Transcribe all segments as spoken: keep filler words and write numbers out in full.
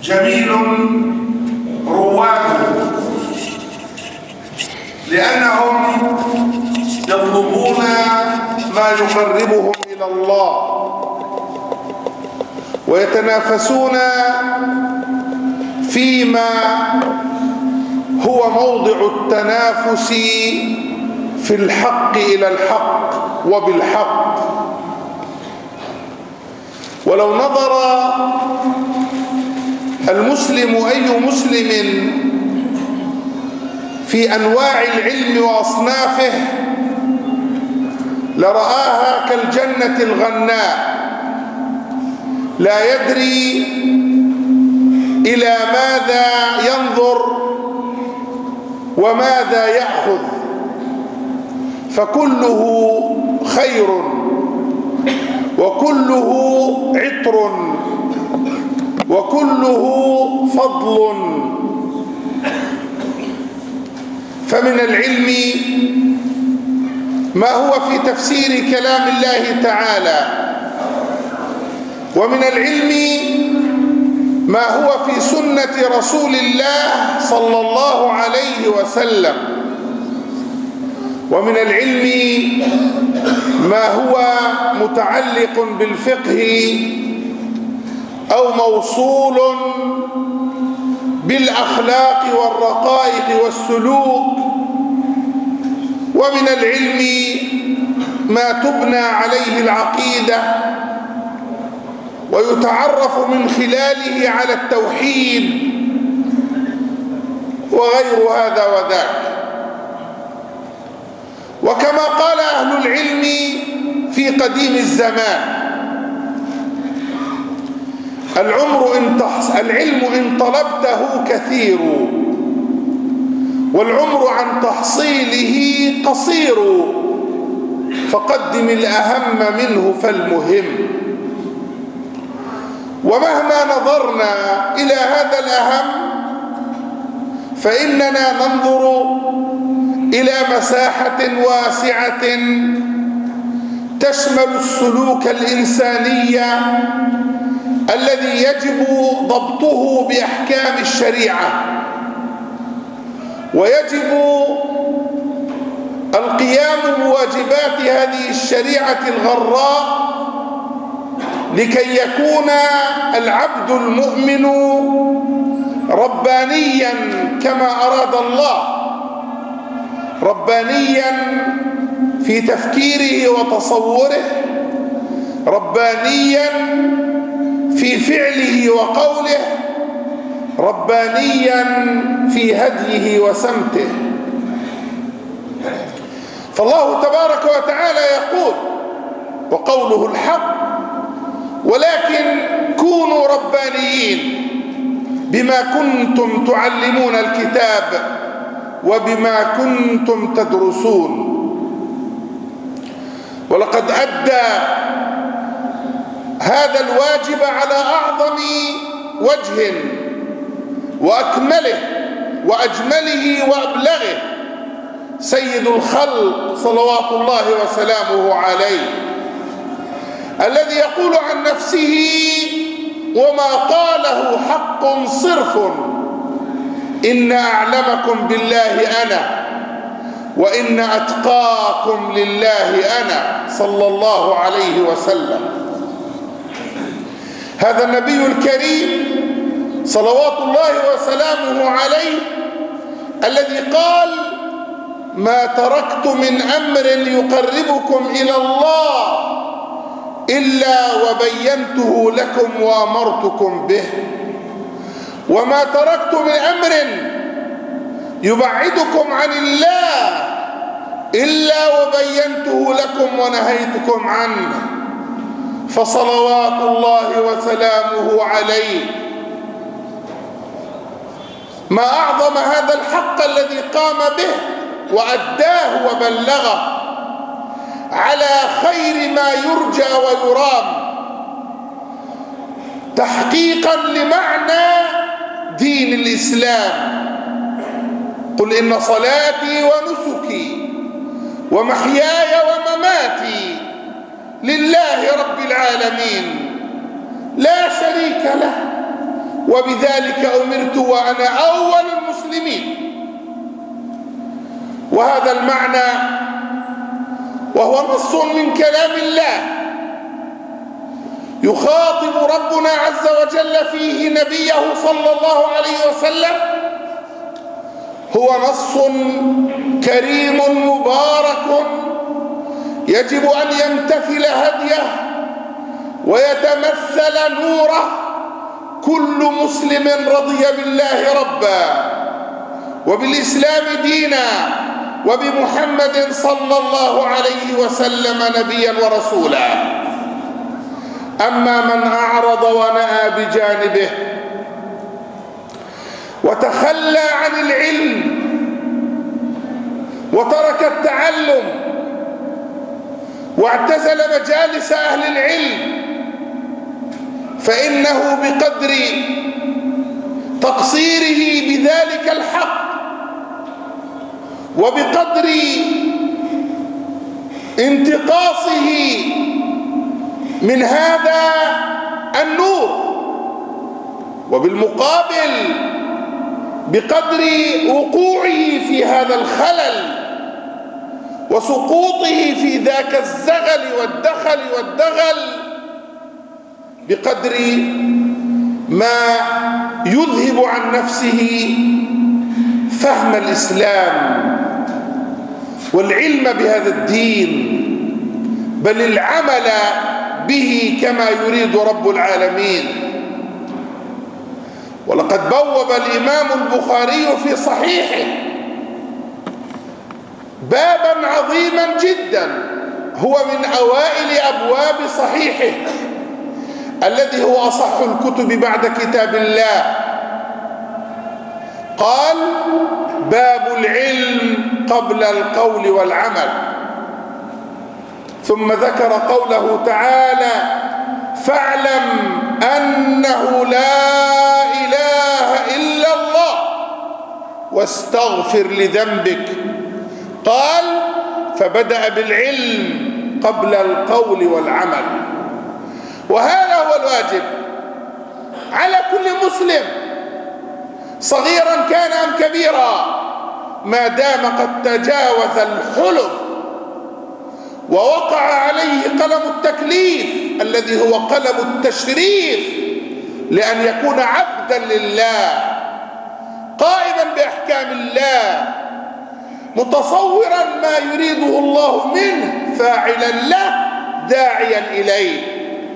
جميل رواده، لأنهم يطلبون ما يقربهم إلى الله، ويتنافسون فيما هو موضع التنافس في الحق إلى الحق وبالحق. ولو نظر المسلم أي مسلم في أنواع العلم وأصنافه لرآها كالجنة الغناء، لا يدري إلى ماذا ينظر وماذا يأخذ، فكله خير وكله عطر وكله فضل. فمن العلم ما هو في تفسير كلام الله تعالى، ومن العلم ما هو في سنة رسول الله صلى الله عليه وسلم، ومن العلم ما هو متعلق بالفقه أو موصول بالأخلاق والرقائق والسلوك، ومن العلم ما تبنى عليه العقيدة ويتعرف من خلاله على التوحيد وغير هذا وذاك. وكما قال أهل العلم في قديم الزمان: العمر إن تحص... العلم إن طلبته كثير، والعمر عن تحصيله قصير، فقدم الأهم منه فالمهم. ومهما نظرنا إلى هذا الأهم فإننا ننظر إلى مساحة واسعة تشمل السلوك الإنساني الذي يجب ضبطه بأحكام الشريعة، ويجب القيام بواجبات هذه الشريعة الغراء لكي يكون العبد المؤمن ربانيا كما أراد الله، ربانيا في تفكيره وتصوره، ربانيا في فعله وقوله، ربانيا في هديه وسمته. فالله تبارك وتعالى يقول، وقوله الحق: ولكن كونوا ربانيين بما كنتم تعلمون الكتاب وبما كنتم تدرسون. ولقد أدى هذا الواجب على أعظم وجه وأكمله وأجمله وأبلغه سيد الخلق صلوات الله وسلامه عليه، الذي يقول عن نفسه: وما قاله حق صرف، إن أعلمكم بالله أنا وإن أتقاكم لله أنا، صلى الله عليه وسلم. هذا النبي الكريم صلوات الله وسلامه عليه الذي قال: ما تركت من أمر يقربكم إلى الله إلا وبينته لكم وأمرتكم به، وما تركت من أمر يبعدكم عن الله إلا وبينته لكم ونهيتكم عنه. فصلوات الله وسلامه عليه. ما أعظم هذا الحق الذي قام به وأداه وبلغه على خير ما يرجى ويرام، تحقيقا لمعنى دين الإسلام: قل إن صلاتي ونسكي ومحياي ومماتي لله رب العالمين لا شريك له وبذلك أمرت وأنا أول المسلمين. وهذا المعنى وهو نص من كلام الله يخاطب ربنا عز وجل فيه نبيه صلى الله عليه وسلم، هو نص كريم مبارك يجب أن يمتثل هديه ويتمثل نوره كل مسلم رضي بالله ربا وبالإسلام دينا وبمحمد صلى الله عليه وسلم نبيا ورسولا. أما من أعرض ونأى بجانبه وتخلى عن العلم وترك التعلم واعتزل مجالس أهل العلم، فإنه بقدر تقصيره بذلك الحق وبقدر انتقاصه من هذا النور، وبالمقابل بقدر وقوعه في هذا الخلل وسقوطه في ذاك الزغل والدخل والدغل، بقدر ما يذهب عن نفسه فهم الإسلام والعلم بهذا الدين، بل العمل به كما يريد رب العالمين. ولقد بوب الإمام البخاري في صحيحه بابا عظيما جدا هو من أوائل أبواب صحيحه الذي هو أصح الكتب بعد كتاب الله. قال: باب العلم قبل القول والعمل. ثم ذكر قوله تعالى: فاعلم أنه لا إله إلا الله واستغفر لذنبك. قال: فبدأ بالعلم قبل القول والعمل. وهذا هو الواجب على كل مسلم صغيرا كان أم كبيرا، ما دام قد تجاوز الحلم ووقع عليه قلم التكليف الذي هو قلم التشريف لأن يكون عبدا لله قائما بأحكام الله متصورا ما يريده الله منه فاعلا له داعيا إليه.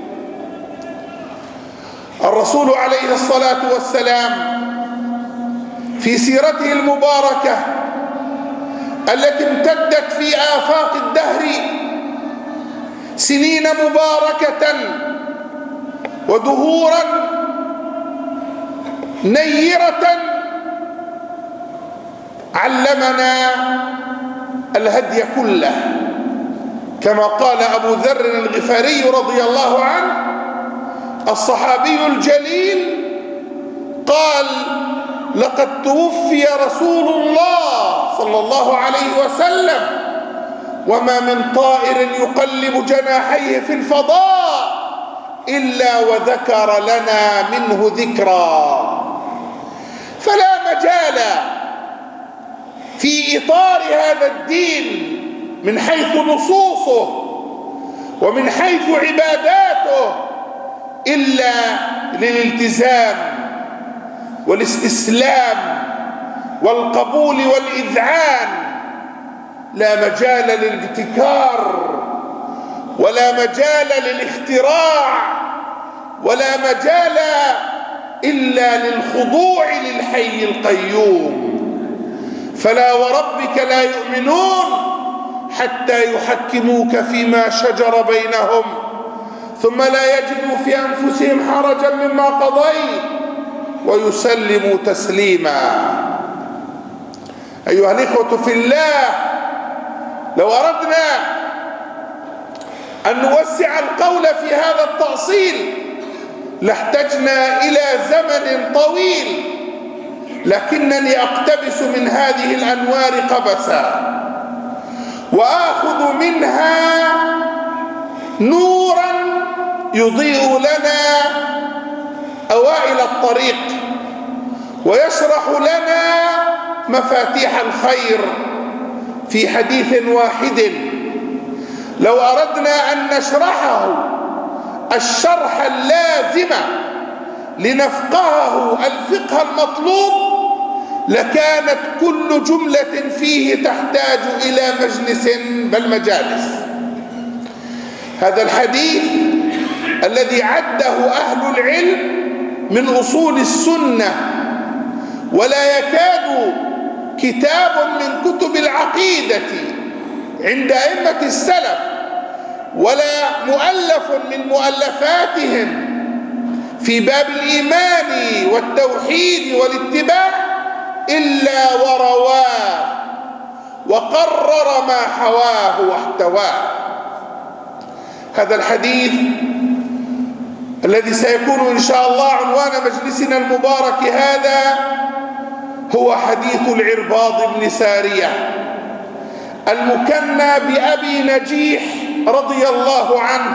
الرسول عليه الصلاة والسلام في سيرته المباركة التي امتدت في آفاق الدهر سنين مباركة ودهورا نيرة، علمنا الهدي كله، كما قال أبو ذر الغفاري رضي الله عنه الصحابي الجليل، قال: لقد توفي رسول الله صلى الله عليه وسلم وما من طائر يقلب جناحيه في الفضاء إلا وذكر لنا منه ذكرا. فلا مجال في إطار هذا الدين من حيث نصوصه ومن حيث عباداته إلا للالتزام والاستسلام والقبول والإذعان، لا مجال للابتكار ولا مجال للاختراع ولا مجال إلا للخضوع للحي القيوم. فلا وربك لا يؤمنون حتى يحكموك فيما شجر بينهم ثم لا يجدوا في أنفسهم حرجا مما قضيت ويسلموا تسليما. أيها الإخوة في الله، لو أردنا أن نوسع القول في هذا التأصيل لاحتجنا إلى زمن طويل، لكنني أقتبس من هذه الأنوار قبسا وآخذ منها نورا يضيء لنا أوائل الطريق الطريق ويشرح لنا مفاتيح الخير في حديث واحد. لو أردنا أن نشرحه الشرح اللازم لنفقهه الفقه المطلوب لكانت كل جملة فيه تحتاج إلى مجلس بل مجالس. هذا الحديث الذي عده أهل العلم من أصول السنة، ولا يكاد كتاب من كتب العقيدة عند أئمة السلف ولا مؤلف من مؤلفاتهم في باب الإيمان والتوحيد والاتباع إلا ورواه وقرر ما حواه واحتواه. هذا الحديث الذي سيكون إن شاء الله عنوان مجلسنا المبارك هذا هو حديث العرباض بن سارية المكنى بأبي نجيح رضي الله عنه،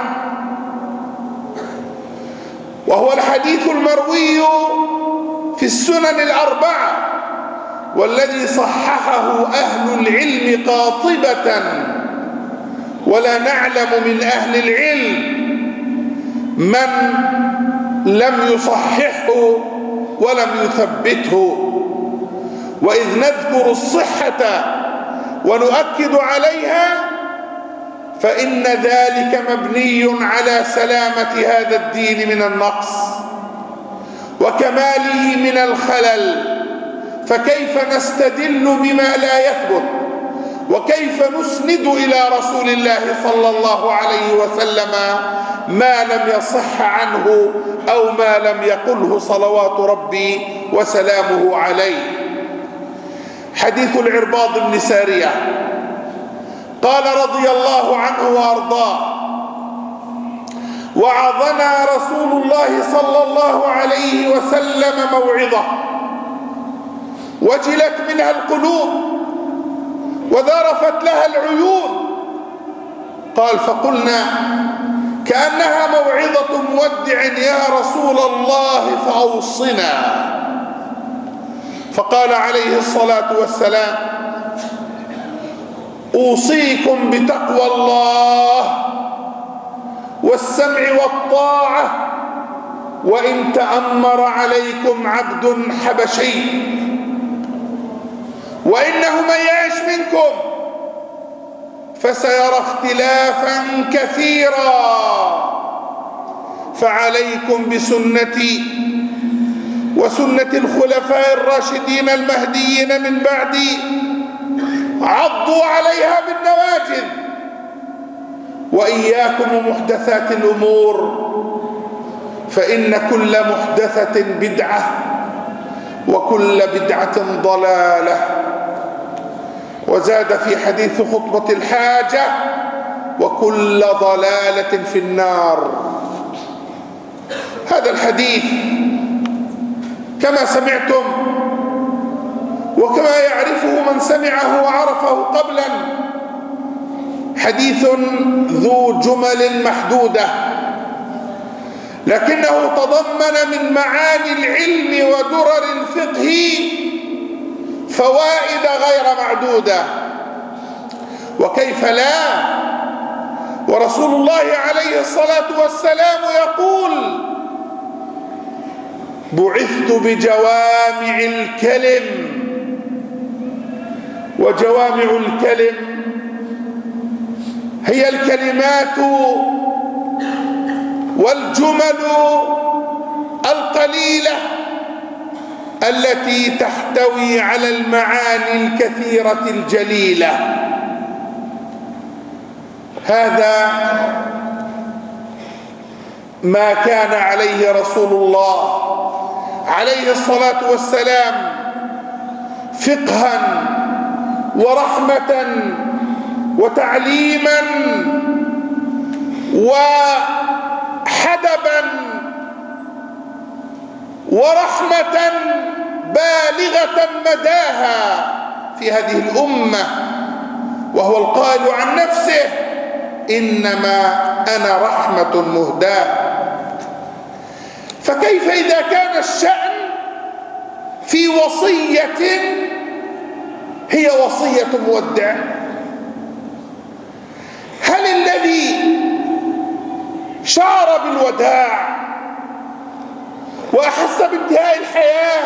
وهو الحديث المروي في السنن الأربعة والذي صححه أهل العلم قاطبة، ولا نعلم من أهل العلم من لم يصححه ولم يثبته. وإذ نذكر الصحة ونؤكد عليها فإن ذلك مبني على سلامة هذا الدين من النقص وكماله من الخلل، فكيف نستدل بما لا يثبت وكيف نسند إلى رسول الله صلى الله عليه وسلم ما لم يصح عنه أو ما لم يقله صلوات ربي وسلامه عليه. حديث العرباض بن سارية قال رضي الله عنه وأرضاه: وعظنا رسول الله صلى الله عليه وسلم موعظة وجلت منها القلوب وذرفت لها العيون. قال: فقلنا كأنها موعظة مودع يا رسول الله فأوصنا. فقال عليه الصلاة والسلام: أوصيكم بتقوى الله والسمع والطاعة وإن تأمر عليكم عبد حبشي، وإنه من يعش منكم فسيرى اختلافا كثيرا، فعليكم بسنتي وسنة الخلفاء الراشدين المهديين من بعدي، عضوا عليها بالنواجذ، وإياكم ومحدثات الأمور فإن كل محدثة بدعة وكل بدعة ضلالة. وزاد في حديث خطبة الحاجة: وكل ضلالة في النار. هذا الحديث كما سمعتم وكما يعرفه من سمعه وعرفه قبلا حديث ذو جمل محدودة، لكنه تضمن من معاني العلم ودرر الفقه فوائد غير معدودة. وكيف لا، ورسول الله عليه الصلاة والسلام يقول: بعثت بجوامع الكلم. وجوامع الكلم هي الكلمات والجمل القليلة التي تحتوي على المعاني الكثيرة الجليلة. هذا ما كان عليه رسول الله عليه الصلاة والسلام فقها ورحمة وتعليما وحدبا ورحمة بالغة مداها في هذه الأمة، وهو القائل عن نفسه: إنما أنا رحمة مهداة. فكيف إذا كان الشأن في وصية هي وصية مودع؟ هل الذي شعر بالوداع وأحس بانتهاء الحياة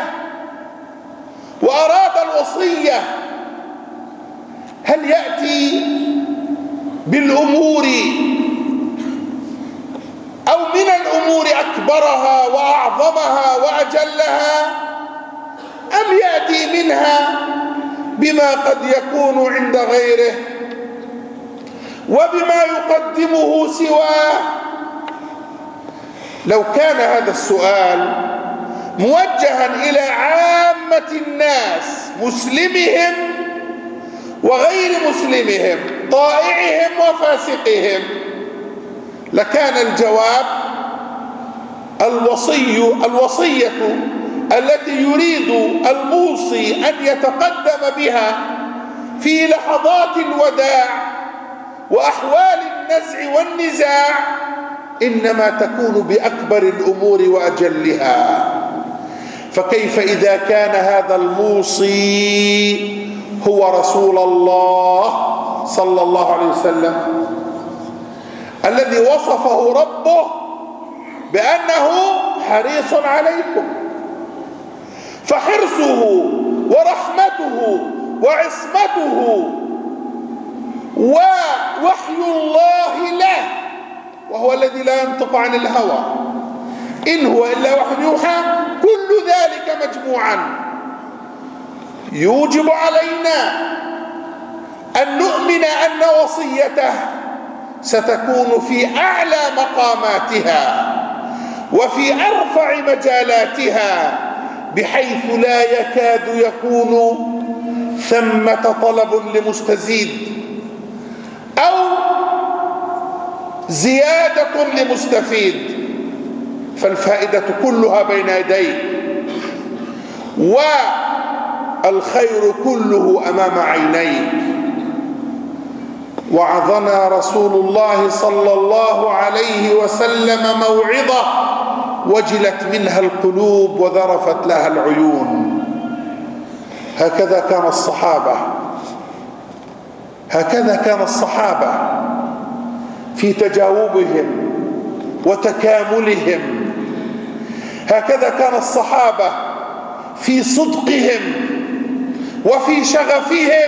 وأراد الوصية هل يأتي بالأمور أو من الأمور أكبرها وأعظمها وأجلها، أم يأتي منها بما قد يكون عند غيره وبما يقدمه سواه؟ لو كان هذا السؤال موجها إلى عامة الناس، مسلمهم وغير مسلمهم، طائعهم وفاسقهم، لكان الجواب الوصي الوصية التي يريد الموصي أن يتقدم بها في لحظات الوداع وأحوال النزع والنزاع إنما تكون بأكبر الأمور وأجلها. فكيف إذا كان هذا الموصي هو رسول الله صلى الله عليه وسلم الذي وصفه ربه بأنه حريص عليكم، فحرصه ورحمته وعصمته ووحي الله له، وهو الذي لا ينطق عن الهوى إن هو إلا وحي يوحى، كل ذلك مجموعا يوجب علينا أن نؤمن أن وصيته ستكون في أعلى مقاماتها وفي أرفع مجالاتها، بحيث لا يكاد يكون ثمة طلب لمستزيد أو زيادة لمستفيد، فالفائدة كلها بين يديه والخير كله أمام عينيه. وعظنا رسول الله صلى الله عليه وسلم موعظة وجلت منها القلوب وذرفت لها العيون. هكذا كان الصحابة هكذا كان الصحابة في تجاوبهم وتكاملهم، هكذا كان الصحابة في صدقهم وفي شغفهم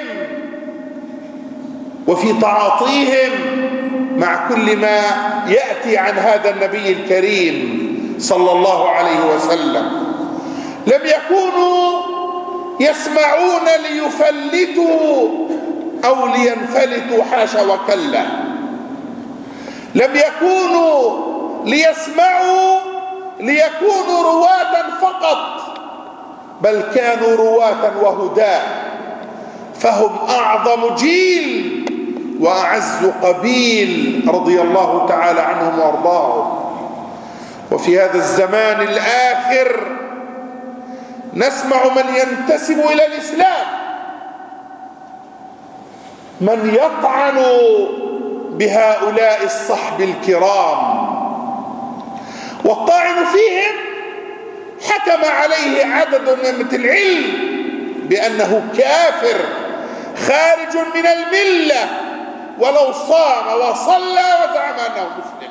وفي تعاطيهم مع كل ما يأتي عن هذا النبي الكريم صلى الله عليه وسلم. لم يكونوا يسمعون ليفلتوا أو لينفلتوا، حاشا وكلا. لم يكونوا ليسمعوا ليكونوا رواة فقط، بل كانوا رواة وهداة، فهم أعظم جيل وأعز قبيل رضي الله تعالى عنهم وأرضاهم. وفي هذا الزمان الآخر نسمع من ينتسب إلى الإسلام، من يطعن بهؤلاء الصحب الكرام، والطاعن فيهم حكم عليه عدد من العلم بأنه كافر خارج من الملة ولو صام وصلى وزعم أنه مسلم.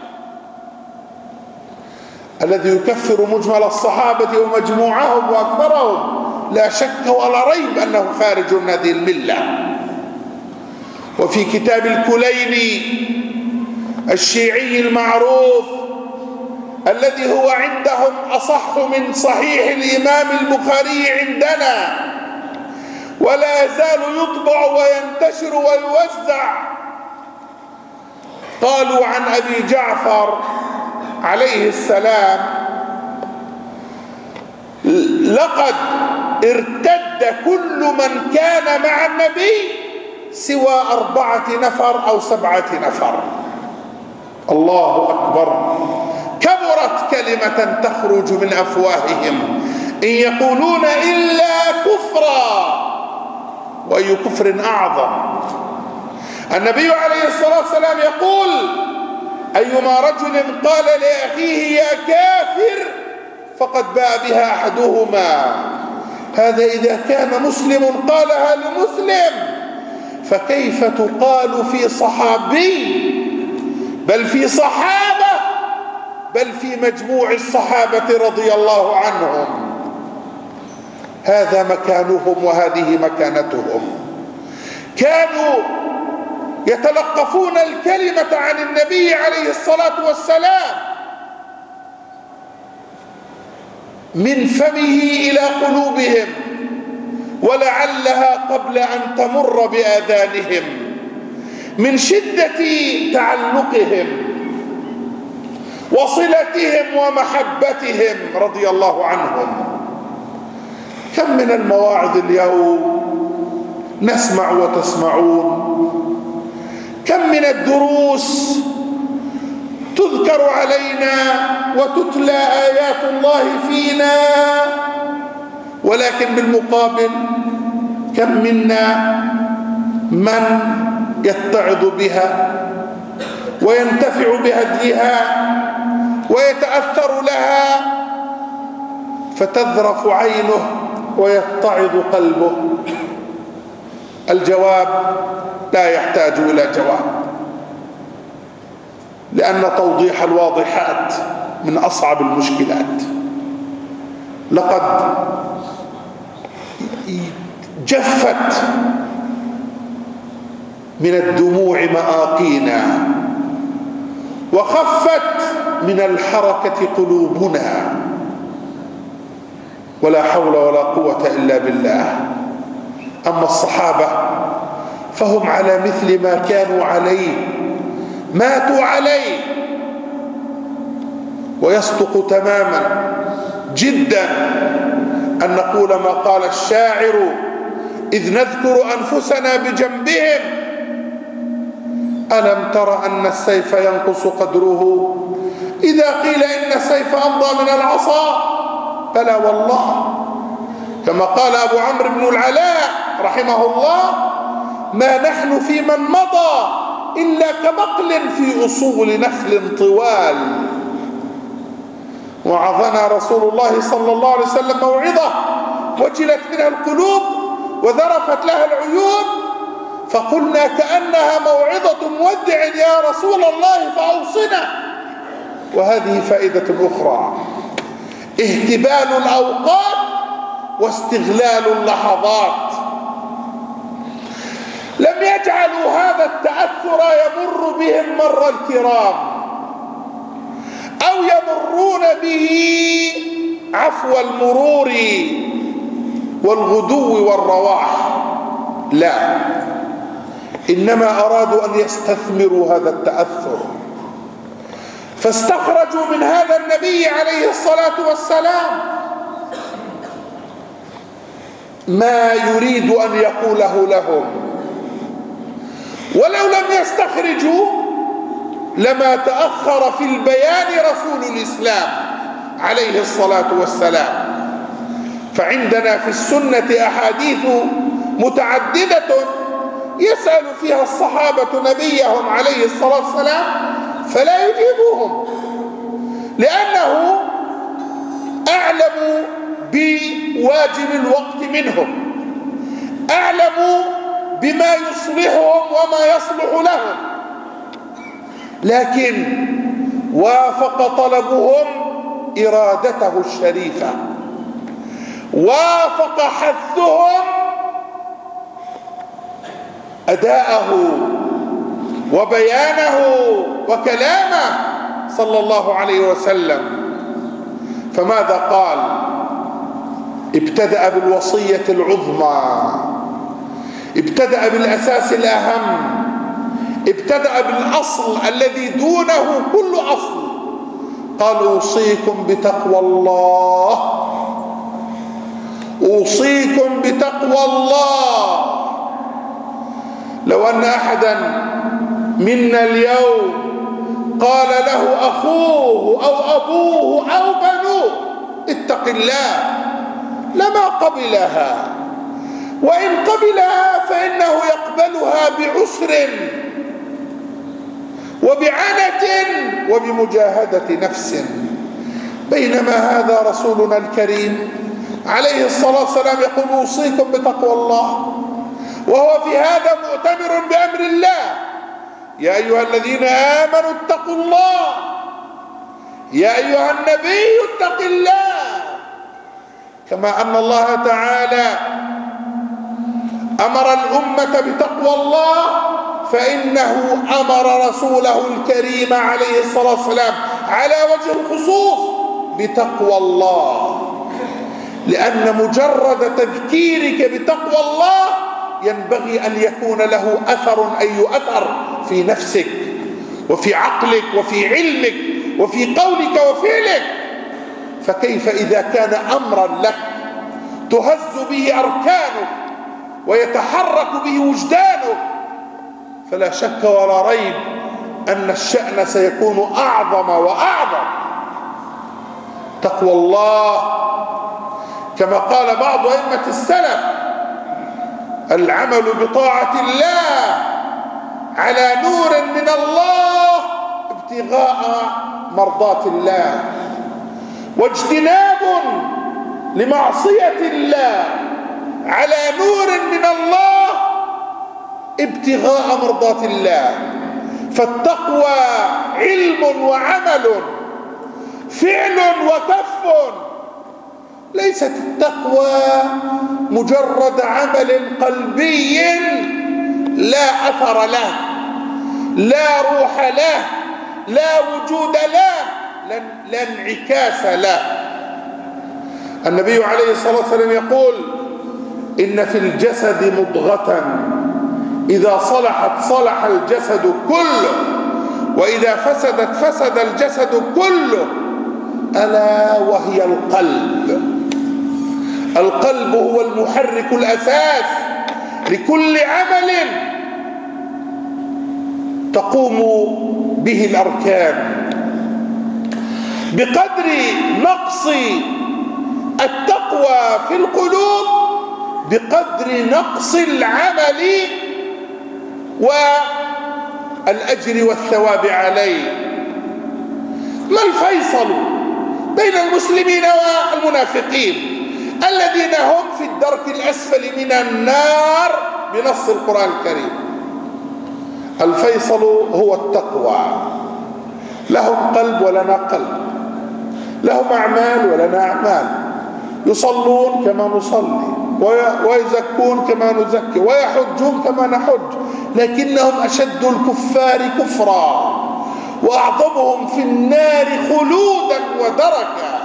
الذي يكفر مجمل الصحابة ومجموعهم وأكثرهم لا شك ولا ريب أنه خارج من هذه الملة. وفي كتاب الكليني الشيعي المعروف الذي هو عندهم أصح من صحيح الإمام البخاري عندنا، ولا يزال يطبع وينتشر ويوزع، قالوا عن أبي جعفر عليه السلام: لقد ارتد كل من كان مع النبي سوى أربعة نفر أو سبعة نفر. الله أكبر، كبرت كلمة تخرج من أفواههم إن يقولون إلا كفرا، وأي كفر أعظم. النبي عليه الصلاة والسلام يقول: أيما رجل قال لأخيه يا كافر فقد باء بها أحدهما. هذا إذا كان مسلم قالها لمسلم، فكيف تقال في صحابي، بل في صحابة، بل في مجموع الصحابة رضي الله عنهم. هذا مكانهم وهذه مكانتهم. كانوا يتلقفون الكلمة عن النبي عليه الصلاة والسلام من فمه إلى قلوبهم، ولعلها قبل أن تمر بآذانهم من شدة تعلقهم وصلتهم ومحبتهم رضي الله عنهم. كم من المواعظ اليوم نسمع وتسمعون، كم من الدروس تذكر علينا وتتلى آيات الله فينا، ولكن بالمقابل كم منا من يتعظ بها وينتفع بهديها ويتأثر لها فتذرف عينه ويتعظ قلبه؟ الجواب لا يحتاج إلى جواب، لأن توضيح الواضحات من أصعب المشكلات. لقد جفت من الدموع مآقينا، وخفت من الحركة قلوبنا، ولا حول ولا قوة إلا بالله. أما الصحابة فهم على مثل ما كانوا عليه، ماتوا عليه. ويصدق تماما جدا أن نقول ما قال الشاعر: إذ نذكر أنفسنا بجنبهم ألم تر أن السيف ينقص قدره إذا قيل إن السيف أمضى من العصا. بلى والله، كما قال أبو عمرو بن العلاء رحمه الله: ما نحن في من مضى إلا كبقل في أصول نخل طوال. وعظنا رسول الله صلى الله عليه وسلم موعظة وجلت منها القلوب وذرفت لها العيون، فقلنا كأنها موعظة مودع يا رسول الله فأوصنا. وهذه فائدة أخرى: اهتبال الأوقات واستغلال اللحظات. لم يجعلوا هذا التأثر يمر بهم مر الكرام أو يمرون به عفو المرور والغدو والرواح، لا، إنما أرادوا أن يستثمروا هذا التأثر، فاستخرجوا من هذا النبي عليه الصلاة والسلام ما يريد أن يقوله لهم. ولو لم يستخرجوا لما تأخر في البيان رسول الإسلام عليه الصلاة والسلام. فعندنا في السنة أحاديث متعددة يسأل فيها الصحابة نبيهم عليه الصلاة والسلام فلا يجيبوهم، لأنه أعلم بواجب الوقت منهم، أعلم بما يصلحهم وما يصلح لهم، لكن وافق طلبهم إرادته الشريفة، وافق حثهم أداءه وبيانه وكلامه صلى الله عليه وسلم. فماذا قال؟ ابتدأ بالوصية العظمى، ابتدأ بالأساس الأهم، ابتدأ بالأصل الذي دونه كل أصل. قال: أوصيكم بتقوى الله، أوصيكم بتقوى الله. لو أن أحدا منا اليوم قال له أخوه أو أبوه أو بنوه اتق الله لما قبلها، وإن قبلها فإنه يقبلها بعسر وبعنة وبمجاهدة نفس. بينما هذا رسولنا الكريم عليه الصلاة والسلام يقول أوصيكم بتقوى الله، وهو في هذا مؤتمر بأمر الله. يا أيها الذين آمنوا اتقوا الله، يا أيها النبي اتق الله. كما أن الله تعالى أمر الأمة بتقوى الله، فإنه أمر رسوله الكريم عليه الصلاة والسلام على وجه الخصوص بتقوى الله، لأن مجرد تذكيرك بتقوى الله ينبغي أن يكون له أثر، أي أثر في نفسك وفي عقلك وفي علمك وفي قولك وفعلك. فكيف إذا كان أمرا لك تهز به أركانك ويتحرك به وجدانك، فلا شك ولا ريب أن الشأن سيكون أعظم وأعظم. تقوى الله كما قال بعض أئمة السلف: العمل بطاعة الله على نور من الله ابتغاء مرضات الله، واجتناب لمعصية الله على نور من الله ابتغاء مرضات الله. فالتقوى علم وعمل، فعل وكف. ليست التقوى مجرد عمل قلبي لا أثر له، لا روح له، لا وجود له، لا انعكاس له. النبي عليه الصلاة والسلام يقول: إن في الجسد مضغة إذا صلحت صلح الجسد كله، وإذا فسدت فسد الجسد كله، ألا وهي القلب. القلب هو المحرك الأساس لكل عمل تقوم به الأركان. بقدر نقص التقوى في القلوب بقدر نقص العمل والأجر والثواب عليه. ما الفيصل بين المسلمين والمنافقين الذين هم في الدرك الأسفل من النار بنص القرآن الكريم؟ الفيصل هو التقوى. لهم قلب ولنا قلب، لهم أعمال ولنا أعمال، يصلون كما نصلي، ويزكون كما نزكي، ويحجون كما نحج، لكنهم أشد الكفار كفرا وأعظمهم في النار خلودا ودركا.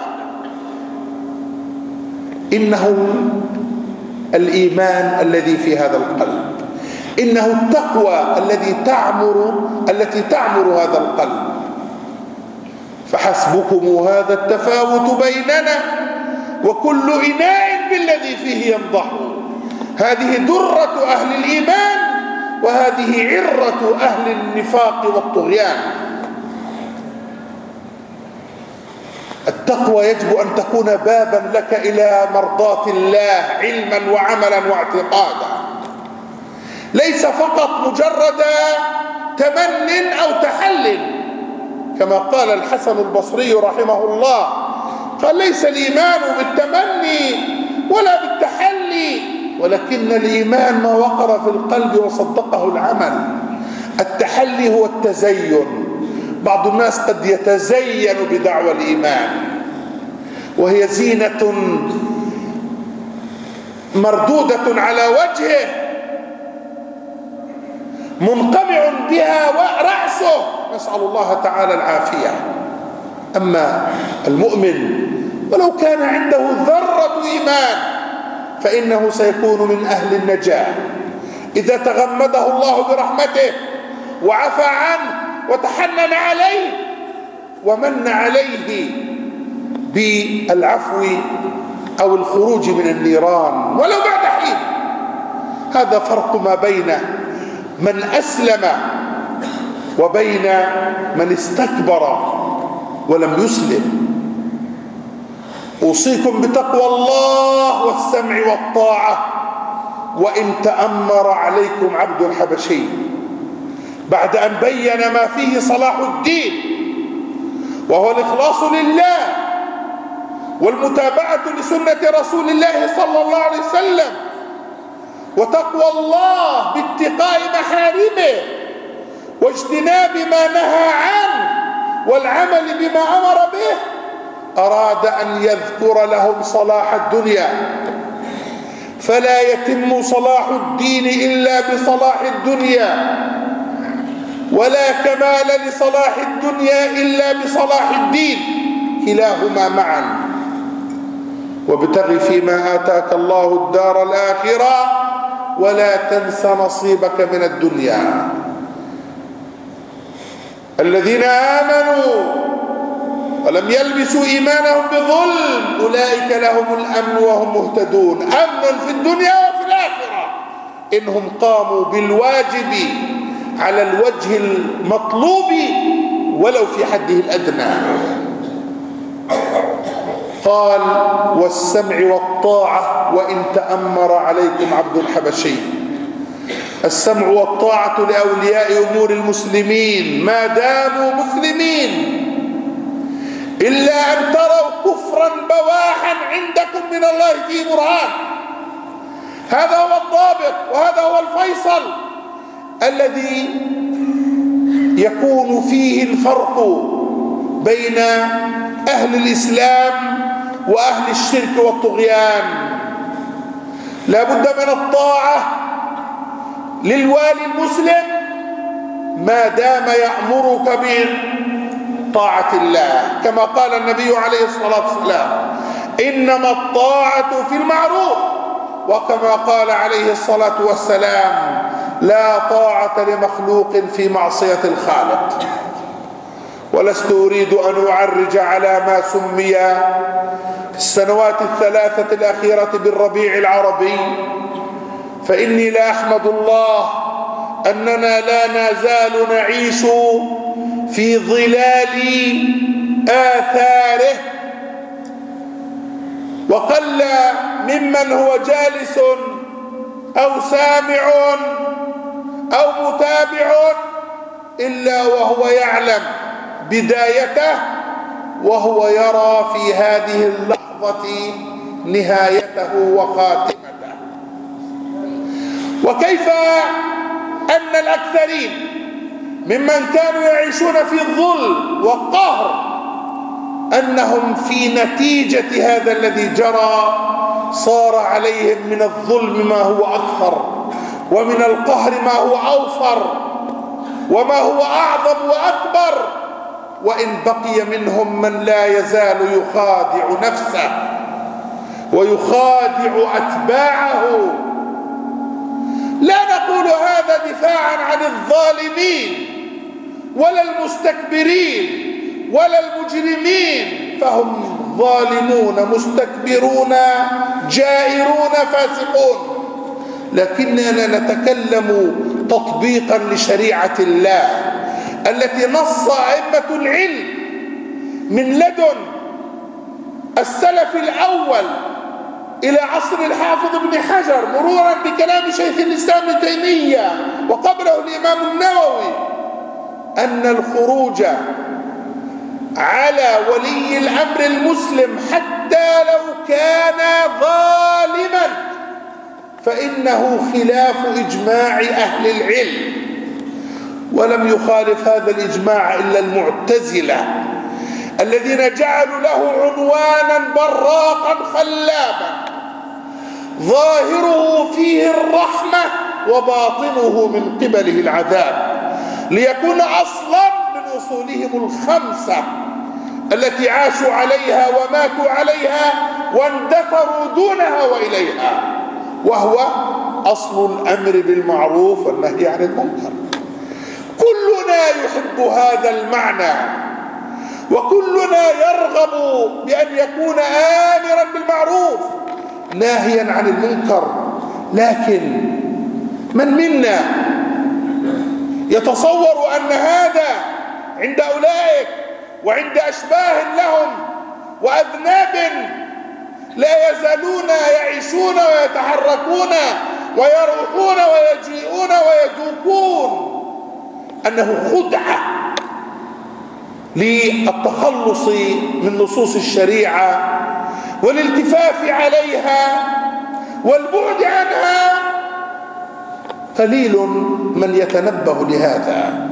إنه الإيمان الذي في هذا القلب، إنه التقوى الذي تعمر التي تعمر هذا القلب. فحسبكم هذا التفاوت بيننا وكل إناء بالذي فيه ينضح. هذه درة أهل الإيمان، وهذه عرة أهل النفاق والطغيان. التقوى يجب أن تكون بابا لك إلى مرضاة الله علما وعملا واعتقادا، ليس فقط مجرد تمن أو تحل. كما قال الحسن البصري رحمه الله، قال: ليس الإيمان بالتمني ولا بالتحلي، ولكن الإيمان ما وقر في القلب وصدقه العمل. التحلي هو التزين. بعض الناس قد يتزين بدعوى الإيمان، وهي زينة مردودة على وجهه منقمع بها رأسه، نسأل الله تعالى العافية. أما المؤمن ولو كان عنده ذرة إيمان فإنه سيكون من أهل النجاة إذا تغمده الله برحمته وعفى عنه وتحنن عليه ومن عليه بالعفو أو الخروج من النيران ولو بعد حين. هذا فرق ما بين من أسلم وبين من استكبر ولم يسلم. أوصيكم بتقوى الله والسمع والطاعة وإن تأمر عليكم عبد حبشي، بعد أن بين ما فيه صلاح الدين وهو الإخلاص لله والمتابعة لسنة رسول الله صلى الله عليه وسلم، وتقوى الله باتقاء محارمه واجتناب ما نهى عنه والعمل بما أمر به، أراد أن يذكر لهم صلاح الدنيا. فلا يتم صلاح الدين إلا بصلاح الدنيا، ولا كمال لصلاح الدنيا إلا بصلاح الدين، كلاهما معا. وابتغ فيما آتاك الله الدار الآخرة ولا تنس نصيبك من الدنيا. الذين آمنوا ولم يلبسوا إيمانهم بظلم أولئك لهم الأمن وهم مهتدون. أمن في الدنيا وفي الآخرة إنهم قاموا بالواجب على الوجه المطلوب ولو في حده الأدنى. قال والسمع والطاعة وإن تأمر عليكم عبد حبشي. السمع والطاعة لأولياء أمور المسلمين ما داموا مسلمين، إلا أن تروا كفرا بواحا عندكم من الله فيه برهان. هذا هو الضابط وهذا هو الفيصل الذي يكون فيه الفرق بين أهل الإسلام وأهل الشرك والطغيان. لا بد من الطاعة للوالي المسلم ما دام يأمرك بطاعة الله، كما قال النبي عليه الصلاة والسلام إنما الطاعة في المعروف، وكما قال عليه الصلاة والسلام لا طاعة لمخلوق في معصية الخالق. ولست أريد أن أعرج على ما سمي في السنوات الثلاثة الأخيرة بالربيع العربي، فإني لا أحمد الله أننا لا نزال نعيش في ظلال آثاره، وقل ممن هو جالس أو سامع أو متابع إلا وهو يعلم بدايته وهو يرى في هذه اللحظة نهايته وخاتمته. وكيف أن الأكثرين ممن كانوا يعيشون في الظلم والقهر أنهم في نتيجة هذا الذي جرى صار عليهم من الظلم ما هو أكثر، ومن القهر ما هو أوفر، وما هو أعظم وأكبر، وإن بقي منهم من لا يزال يخادع نفسه ويخادع أتباعه. لا نقول هذا دفاعا عن الظالمين ولا المستكبرين ولا المجرمين، فهم ظالمون مستكبرون جائرون فاسقون، لكننا نتكلم تطبيقا لشريعة الله التي نص أئمة العلم من لدن السلف الأول إلى عصر الحافظ ابن حجر، مرورا بكلام شيخ الإسلام ابن تيمية وقبله الإمام النووي، أن الخروج على ولي الأمر المسلم حتى لو كان ظالما فإنه خلاف إجماع أهل العلم، ولم يخالف هذا الإجماع إلا المعتزلة الذين جعلوا له عنوانا براقا خلابا ظاهره فيه الرحمة وباطنه من قبله العذاب، ليكون أصلا من أصولهم الخمسة التي عاشوا عليها وماتوا عليها واندثروا دونها وإليها، وهو أصل الأمر بالمعروف والنهي عن المنكر. كلنا يحب هذا المعنى، وكلنا يرغب بأن يكون آمرا بالمعروف ناهيا عن المنكر، لكن من منا يتصور أن هذا عند أولئك وعند أشباه لهم وأذناب لا يزالون يعيشون ويتحركون ويروحون ويجيئون ويدوكون أنه خدعة للتخلص من نصوص الشريعة والالتفاف عليها والبعد عنها، قليل من يتنبه لهذا.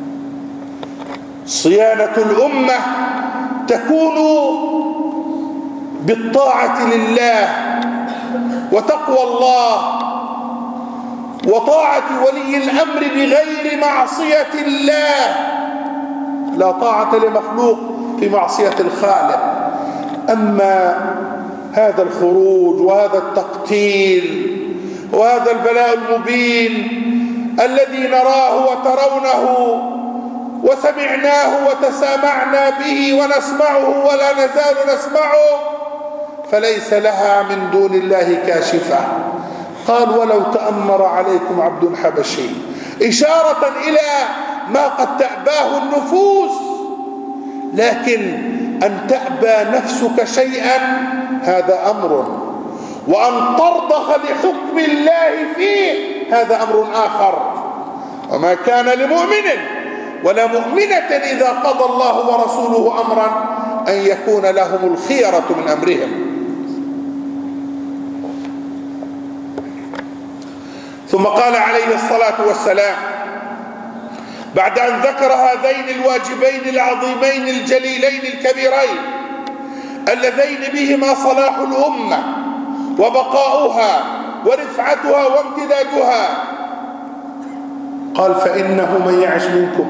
صيانة الأمة تكون بالطاعة لله وتقوى الله وطاعة ولي الأمر بغير معصية الله، لا طاعة لمخلوق في معصية الخالق. أما هذا الخروج وهذا التقتيل وهذا البلاء المبين الذي نراه وترونه وسمعناه وتسامعنا به ونسمعه ولا نزال نسمعه، فليس لها من دون الله كاشفة. قال ولو تأمر عليكم عبد حبشي، إشارة إلى ما قد تأباه النفوس، لكن أن تأبى نفسك شيئا هذا أمر، وأن ترضخ لحكم الله فيه هذا أمر آخر. وما كان لمؤمن ولا مؤمنة إذا قضى الله ورسوله أمرا أن يكون لهم الخيرة من أمرهم. ثم قال عليه الصلاة والسلام بعد أن ذكر هذين الواجبين العظيمين الجليلين الكبيرين اللذين بهما صلاح الأمة وبقاؤها ورفعتها وامتدادها، قال فإنه من يعش منكم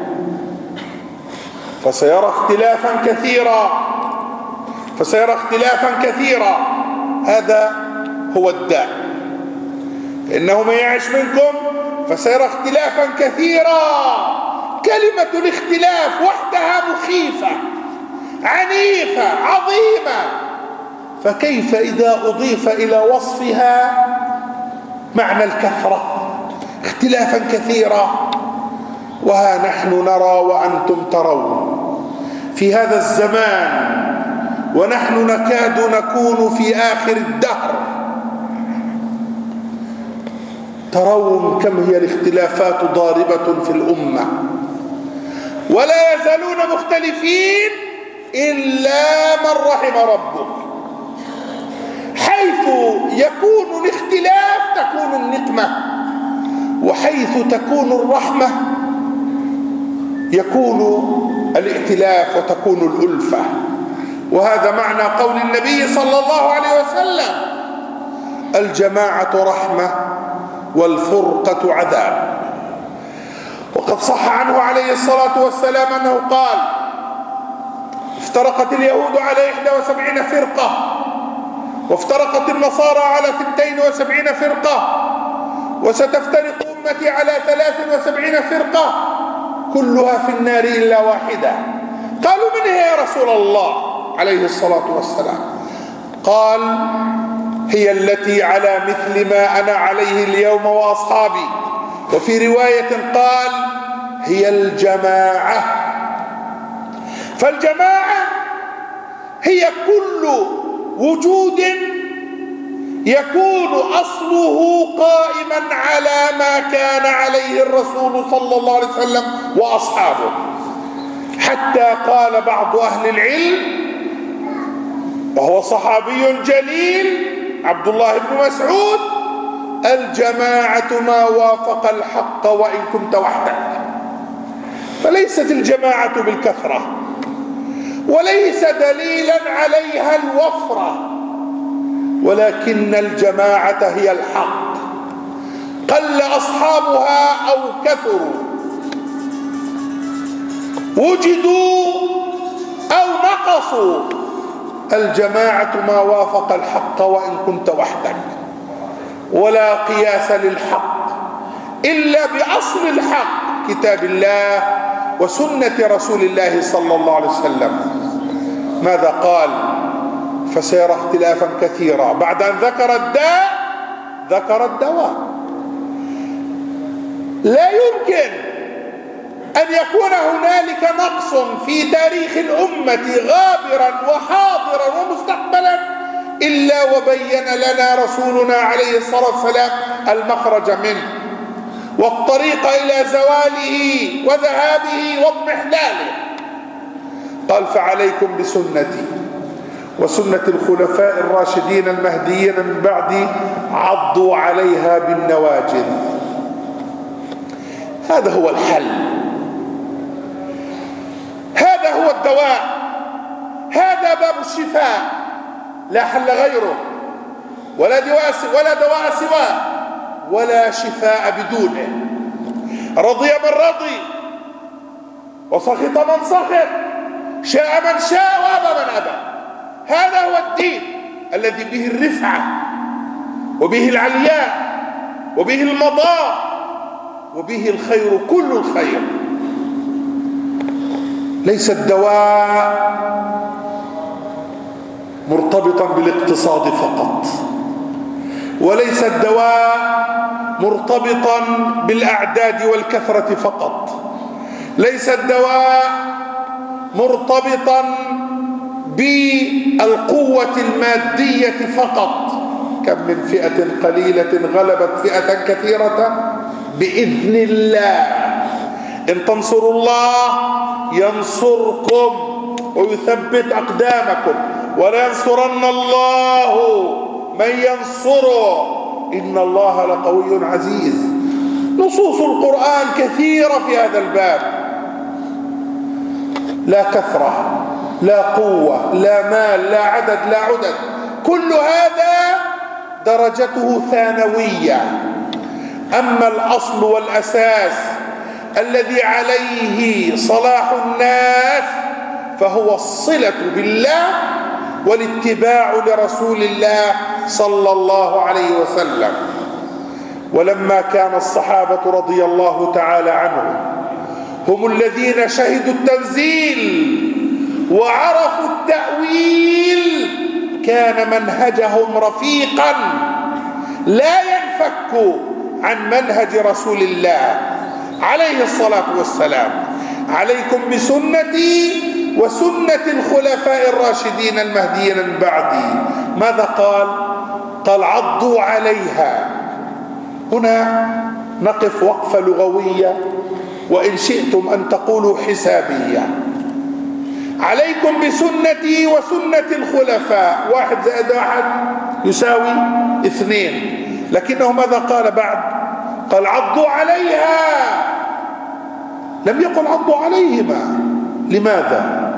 فسيرى اختلافا كثيرا فسيرى اختلافا كثيرا هذا هو الداء. إنه من يعش منكم فسيرى اختلافا كثيرا. كلمة الاختلاف وحدها مخيفة عنيفة عظيمة، فكيف إذا أضيف إلى وصفها معنى الكثرة؟ اختلافا كثيرا. وها نحن نرى وأنتم ترون في هذا الزمان، ونحن نكاد نكون في آخر الدهر، ترون كم هي الاختلافات ضاربة في الأمة، ولا يزالون مختلفين إلا من رحم ربك. حيث يكون الاختلاف تكون النقمة، وحيث تكون الرحمة يكون الائتلاف وتكون الألفة. وهذا معنى قول النبي صلى الله عليه وسلم: الجماعة رحمة والفرقة عذاب. وقد صح عنه عليه الصلاة والسلام أنه قال: افترقت اليهود على إحدى وسبعين فرقة، وافترقت النصارى على ستين وسبعين فرقة، وستفترق أمتي على ثلاث وسبعين فرقة كلها في النار إلا واحدة. قالوا: من هي يا رسول الله؟ عليه الصلاة والسلام قال: هي التي على مثل ما أنا عليه اليوم وأصحابي. وفي رواية قال: هي الجماعة. فالجماعة هي كل وجود يكون أصله قائما على ما كان عليه الرسول صلى الله عليه وسلم وأصحابه، حتى قال بعض أهل العلم وهو صحابي جليل عبد الله بن مسعود: الجماعة ما وافق الحق وإن كنت وحدك. فليست الجماعة بالكثرة، وليس دليلا عليها الوفرة، ولكن الجماعة هي الحق، قل أصحابها أو كثروا، وجدوا أو نقصوا. الجماعة ما وافق الحق وإن كنت وحدك، ولا قياس للحق إلا بأصل الحق كتاب الله وسنة رسول الله صلى الله عليه وسلم. ماذا قال؟ فسيرى اختلافا كثيرا. بعد أن ذكر الداء ذكر الدواء. لا يمكن أن يكون هنالك نقص في تاريخ الأمة غابرا وحاضرا ومستقبلا إلا وبين لنا رسولنا عليه الصلاة والسلام المخرج منه والطريق إلى زواله وذهابه واضمحلاله. قال: فعليكم بسنتي وسنة الخلفاء الراشدين المهديين من بعدي عضوا عليها بالنواجذ. هذا هو الحل، هذا هو الدواء، هذا باب الشفاء، لا حل غيره، ولا دواء ولا دواء سواه، ولا شفاء بدونه. رضي من رضي وسخط من سخط، شاء من شاء وأبى من أبى. هذا هو الدين الذي به الرفعة وبه العلياء وبه المضاء وبه الخير كل الخير. ليس الدواء مرتبطا بالاقتصاد فقط، وليس الدواء مرتبطا بالأعداد والكثرة فقط، ليس الدواء مرتبطا بالقوة المادية فقط. كم من فئة قليلة غلبت فئة كثيرة بإذن الله. إن تنصروا الله ينصركم ويثبت أقدامكم، ولينصرن الله من ينصره، إن الله لقوي عزيز. نصوص القرآن كثيرة في هذا الباب، لا كثرة، لا قوة، لا مال، لا عدد، لا عدد، كل هذا درجته ثانوية. أما الأصل والأساس الذي عليه صلاح الناس فهو الصلة بالله والاتباع لرسول الله صلى الله عليه وسلم. ولما كان الصحابة رضي الله تعالى عنهم هم الذين شهدوا التنزيل وعرفوا التأويل، كان منهجهم رفيقا لا ينفك عن منهج رسول الله عليه الصلاة والسلام. عليكم بسنتي وسنة الخلفاء الراشدين المهديين من بعدي. ماذا قال؟ قال عضوا عليها. هنا نقف وقفة لغوية، وإن شئتم أن تقولوا حسابية. عليكم بسنتي وسنة الخلفاء، واحد زائد واحد يساوي اثنين، لكنه ماذا قال بعد؟ قال عضوا عليها، لم يقل عضوا عليهما. لماذا؟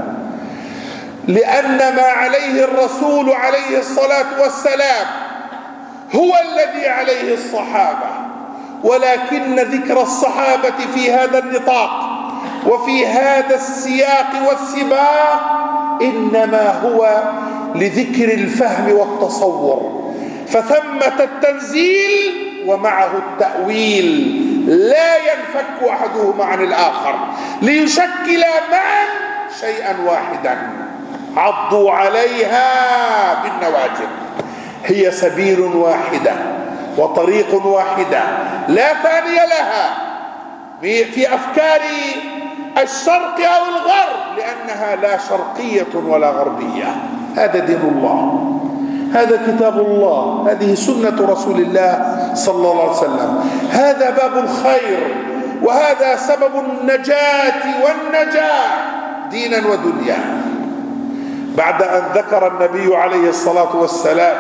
لأن ما عليه الرسول عليه الصلاة والسلام هو الذي عليه الصحابة، ولكن ذكر الصحابة في هذا النطاق وفي هذا السياق والسباق إنما هو لذكر الفهم والتصور. فثمة التنزيل ومعه التأويل، لا ينفك أحدهما عن الآخر، ليشكل معا شيئا واحدا. عضوا عليها بالنواجذ، هي سبيل واحدة وطريق واحدة لا ثاني لها في أفكار الشرق أو الغرب، لأنها لا شرقية ولا غربية. هذا دين الله، هذا كتاب الله، هذه سنة رسول الله صلى الله عليه وسلم، هذا باب الخير، وهذا سبب النجاة والنجاح دينا ودنيا. بعد أن ذكر النبي عليه الصلاة والسلام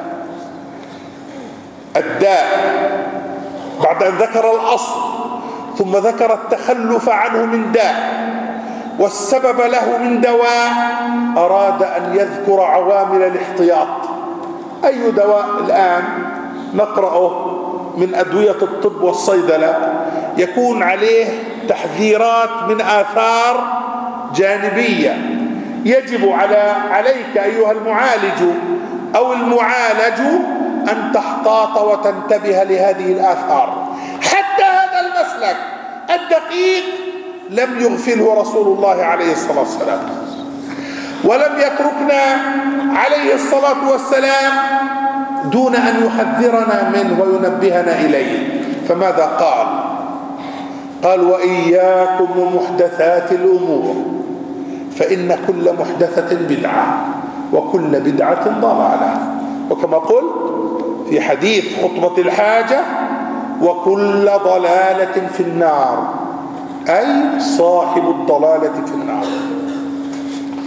الداء، بعد أن ذكر الأصل، ثم ذكر التخلف عنه من داء والسبب له من دواء، أراد أن يذكر عوامل الاحتياط. أي دواء الآن نقرأه من أدوية الطب والصيدلة يكون عليه تحذيرات من آثار جانبية، يجب على عليك أيها المعالج أو المعالج أن تحتاط وتنتبه لهذه الآثار. حتى هذا المسلك الدقيق لم يغفله رسول الله عليه الصلاة والسلام، ولم يتركنا عليه الصلاة والسلام دون أن يحذرنا منه وينبهنا إليه. فماذا قال؟ قال وإياكم ومحدثات الأمور فإن كل محدثة بدعة وكل بدعة ضلالة. وكما قلت في حديث خطبة الحاجة وكل ضلالة في النار، أي صاحب الضلالة في النار.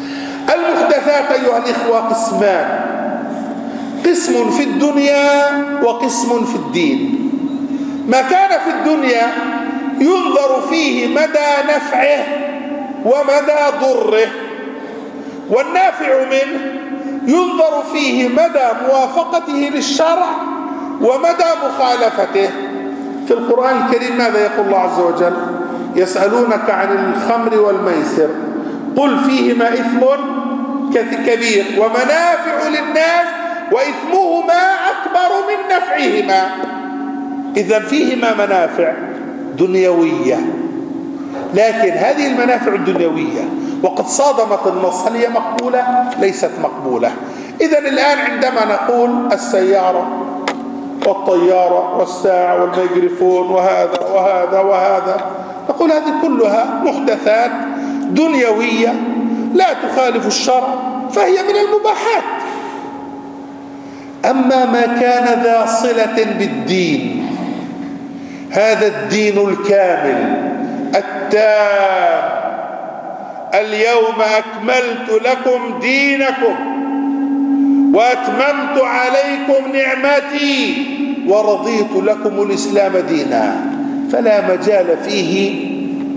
المحدثات أيها الإخوة قسمان: قسم في الدنيا وقسم في الدين. ما كان في الدنيا ينظر فيه مدى نفعه ومدى ضره، والنافع منه ينظر فيه مدى موافقته للشرع ومدى مخالفته. في القرآن الكريم ماذا يقول الله عز وجل؟ يسألونك عن الخمر والميسر قل فيهما إثم كبير ومنافع للناس وإثمهما أكبر من نفعهما. إذا فيهما منافع دنيوية، لكن هذه المنافع الدنيوية وقد صادمت النص هل هي مقبولة؟ ليست مقبولة. إذا الآن عندما نقول السيارة والطيارة والساعة والميكروفون وهذا وهذا وهذا، نقول هذه كلها محدثات دنيوية لا تخالف الشرع فهي من المباحات. أما ما كان ذا صلة بالدين، هذا الدين الكامل التام: اليوم أكملت لكم دينكم وأتممت عليكم نعمتي ورضيت لكم الإسلام دينا، فلا مجال فيه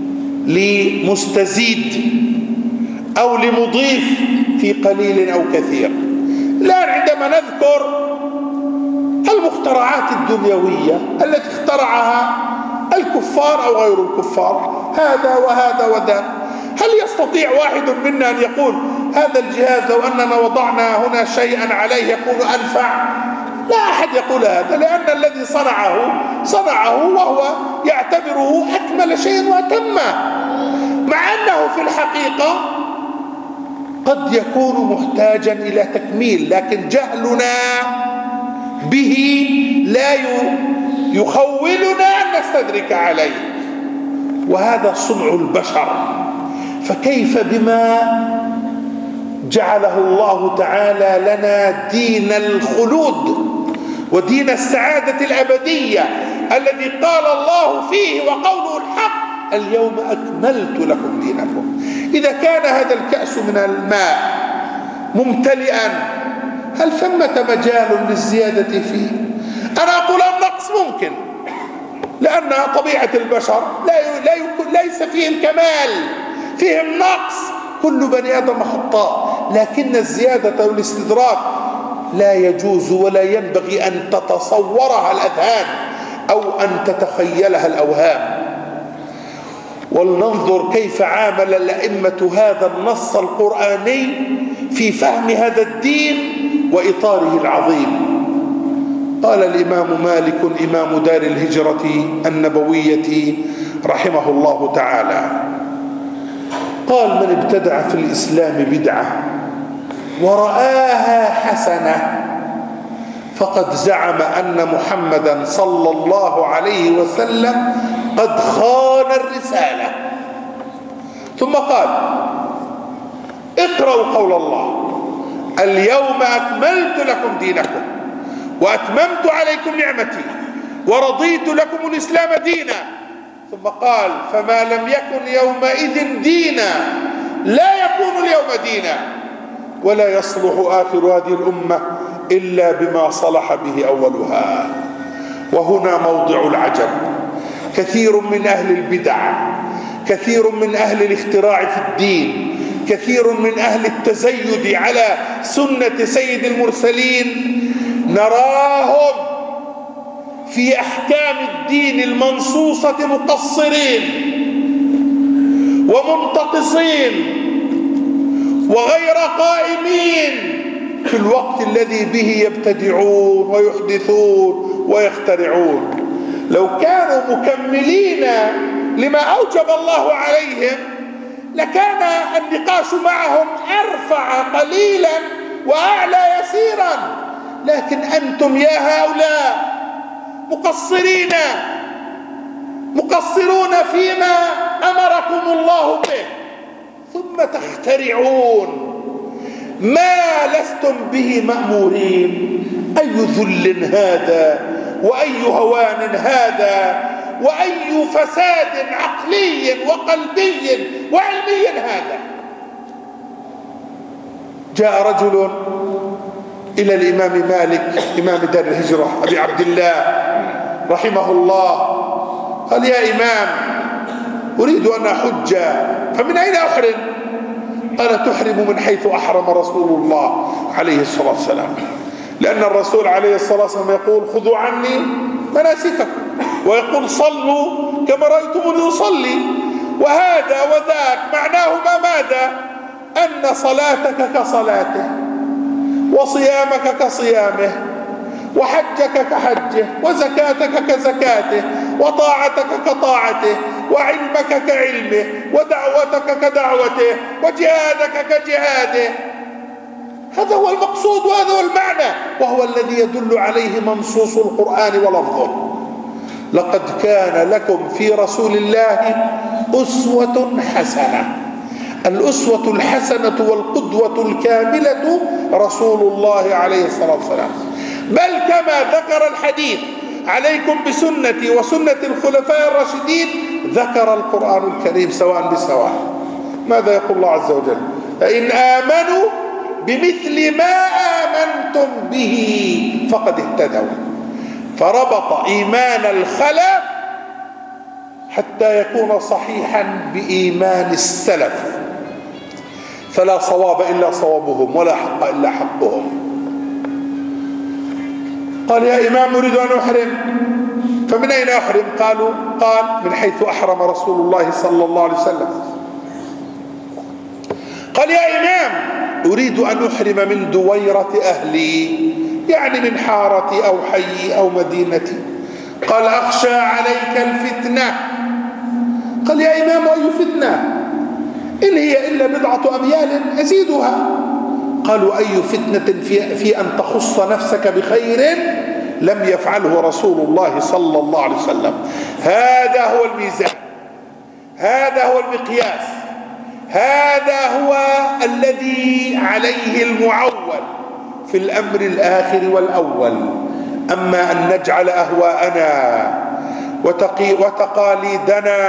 لمستزيد أو لمضيف في قليل أو كثير. الآن عندما نذكر المخترعات الدنيوية التي اخترعها الكفار أو غير الكفار، هذا وهذا وذا، هل يستطيع واحد منا أن يقول هذا الجهاز لو أننا وضعنا هنا شيئا عليه يكون أنفع؟ لا أحد يقول هذا، لأن الذي صنعه صنعه وهو يعتبره أكمل شيء وأتمه، مع أنه في الحقيقة قد يكون محتاجا إلى تكميل، لكن جهلنا به لا يخولنا أن نستدرك عليه، وهذا صنع البشر. فكيف بما جعله الله تعالى لنا دين الخلود ودين السعادة الأبدية الذي قال الله فيه وقوله الحق: اليوم أكملت لكم دينكم. إذا كان هذا الكأس من الماء ممتلئا، هل ثمة مجال للزيادة فيه؟ أنا أقول النقص ممكن، لأن طبيعة البشر لا لا ليس فيهم كمال، فيهم نقص، كل بني آدم خطاء، لكن الزيادة والاستدراك لا يجوز ولا ينبغي أن تتصورها الأذهان أو أن تتخيلها الأوهام. ولننظر كيف عامل الأئمة هذا النص القرآني في فهم هذا الدين وإطاره العظيم. قال الإمام مالك إمام دار الهجرة النبوية رحمه الله تعالى، قال: من ابتدع في الإسلام بدعة ورآها حسنة فقد زعم أن محمدا صلى الله عليه وسلم قد خان الرسالة. ثم قال: اقرأوا قول الله: اليوم أكملت لكم دينكم وأتممت عليكم نعمتي ورضيت لكم الإسلام دينا. ثم قال: فما لم يكن يومئذ دينا لا يكون اليوم دينا، ولا يصلح آخر هذه الأمة إلا بما صلح به أولها. وهنا موضع العجب. كثير من أهل البدع، كثير من أهل الاختراع في الدين، كثير من أهل التزيد على سنة سيد المرسلين نراهم في أحكام الدين المنصوصة مقصرين ومنتقصين وغير قائمين في الوقت الذي به يبتدعون ويحدثون ويخترعون. لو كانوا مكملين لما أوجب الله عليهم لكان النقاش معهم أرفع قليلا وأعلى يسيرا، لكن أنتم يا هؤلاء مقصرين مقصرون فيما أمركم الله به، ثم تخترعون ما لستم به مأمورين. أي ذل هذا وأي هوان هذا وأي فساد عقلي وقلبي وعلمي هذا. جاء رجل إلى الإمام مالك إمام دار الهجرة أبي عبد الله رحمه الله، قال: يا إمام، أريد أن أحج، فمن أين أحرم؟ قال: تحرم من حيث أحرم رسول الله عليه الصلاة والسلام، لأن الرسول عليه الصلاة والسلام يقول: خذوا عني مناسككم، ويقول: صلوا كما رأيتموني أصلي. وهذا وذاك معناهما ماذا؟ أن صلاتك كصلاته، وصيامك كصيامه، وحجك كحجه، وزكاتك كزكاته، وطاعتك كطاعته، وعلمك كعلمه، ودعوتك كدعوته، وجهادك كجهاده. هذا هو المقصود وهذا هو المعنى، وهو الذي يدل عليه منصوص القرآن ولفظه: لقد كان لكم في رسول الله أسوة حسنة. الأسوة الحسنة والقدوة الكاملة رسول الله عليه الصلاة والسلام. بل كما ذكر الحديث: عليكم بسنتي وسنة الخلفاء الراشدين، ذكر القرآن الكريم سواء بسواء. ماذا يقول الله عز وجل؟ فإن آمنوا بمثل ما آمنتم به فقد اهتدوا. فربط إيمان الخلف حتى يكون صحيحا بإيمان السلف، فلا صواب إلا صوابهم ولا حق إلا حقهم. قال: يا إمام، أريد أن أحرم، فمن أين أحرم؟ قالوا قال: من حيث أحرم رسول الله صلى الله عليه وسلم. قال: يا إمام، أريد أن أحرم من دويرة أهلي، يعني من حارتي أو حي أو مدينتي. قال: أخشى عليك الفتنة. قال: يا إمام، أي فتنة؟ إن هي إلا بضعة أميال أزيدها. قالوا: أي فتنة في, في أن تخص نفسك بخير لم يفعله رسول الله صلى الله عليه وسلم. هذا هو الميزان، هذا هو المقياس، هذا هو الذي عليه المعول في الأمر الآخر والأول. أما أن نجعل أهواءنا وتقاليدنا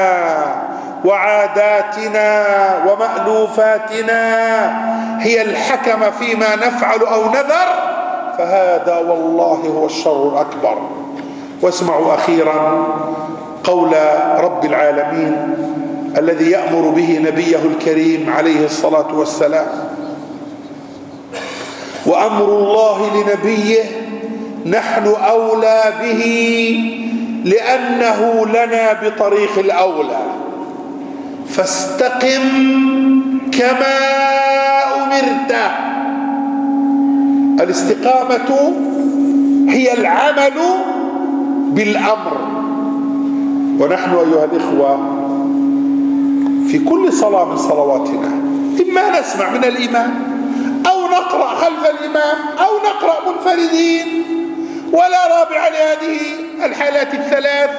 وعاداتنا ومألوفاتنا هي الحكم فيما نفعل أو نذر، فهذا والله هو الشر الأكبر. واسمعوا أخيرا قول رب العالمين الذي يأمر به نبيه الكريم عليه الصلاة والسلام: وأمر الله لنبيه نحن أولى به لأنه لنا بطريق الأولى، فاستقم كما أمرت. الاستقامة هي العمل بالأمر. ونحن أيها الإخوة في كل صلاة من صلواتنا إما نسمع من الإمام أو نقرأ خلف الإمام أو نقرأ منفردين، ولا رابع لهذه الحالات الثلاث: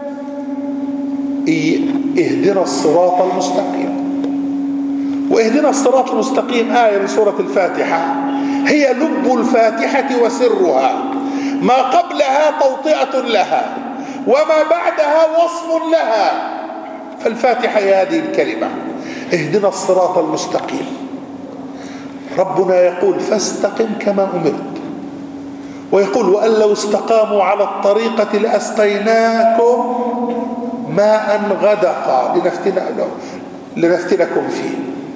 اهدنا الصراط المستقيم. واهدنا الصراط المستقيم آية من سورة الفاتحة، هي لب الفاتحة وسرها، ما قبلها توطئة لها وما بعدها وصف لها. فالفاتحة هي هذه الكلمة: اهدنا الصراط المستقيم. ربنا يقول: فاستقم كما أمرت، ويقول: وأن لو استقاموا على الطريقة لأسقيناكم ماء غدقا لنفتنكم فيه.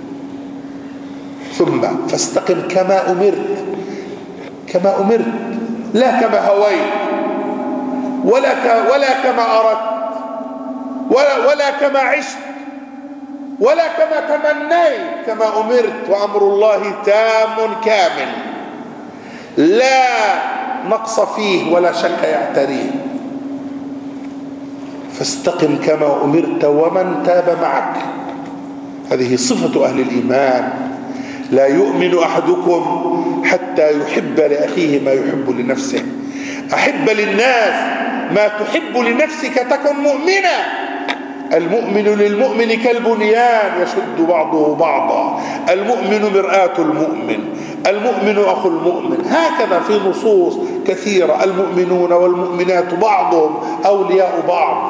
ثم فاستقم كما أمرت، كما أمرت، لا كما هويت، ولا ك ولا كما أردت، ولا ولا كما عشت، ولا كما تمنيت، كما أمرت. وأمر الله تام كامل لا نقص فيه ولا شك يعتريه. فاستقم كما أمرت ومن تاب معك. هذه صفة أهل الإيمان: لا يؤمن أحدكم حتى يحب لأخيه ما يحب لنفسه. أحب للناس ما تحب لنفسك تكن مؤمنا. المؤمن للمؤمن كالبنيان يشد بعضه بعضا، المؤمن مرآة المؤمن، المؤمن أخو المؤمن. هكذا في نصوص كثيرة: المؤمنون والمؤمنات بعضهم أولياء بعض.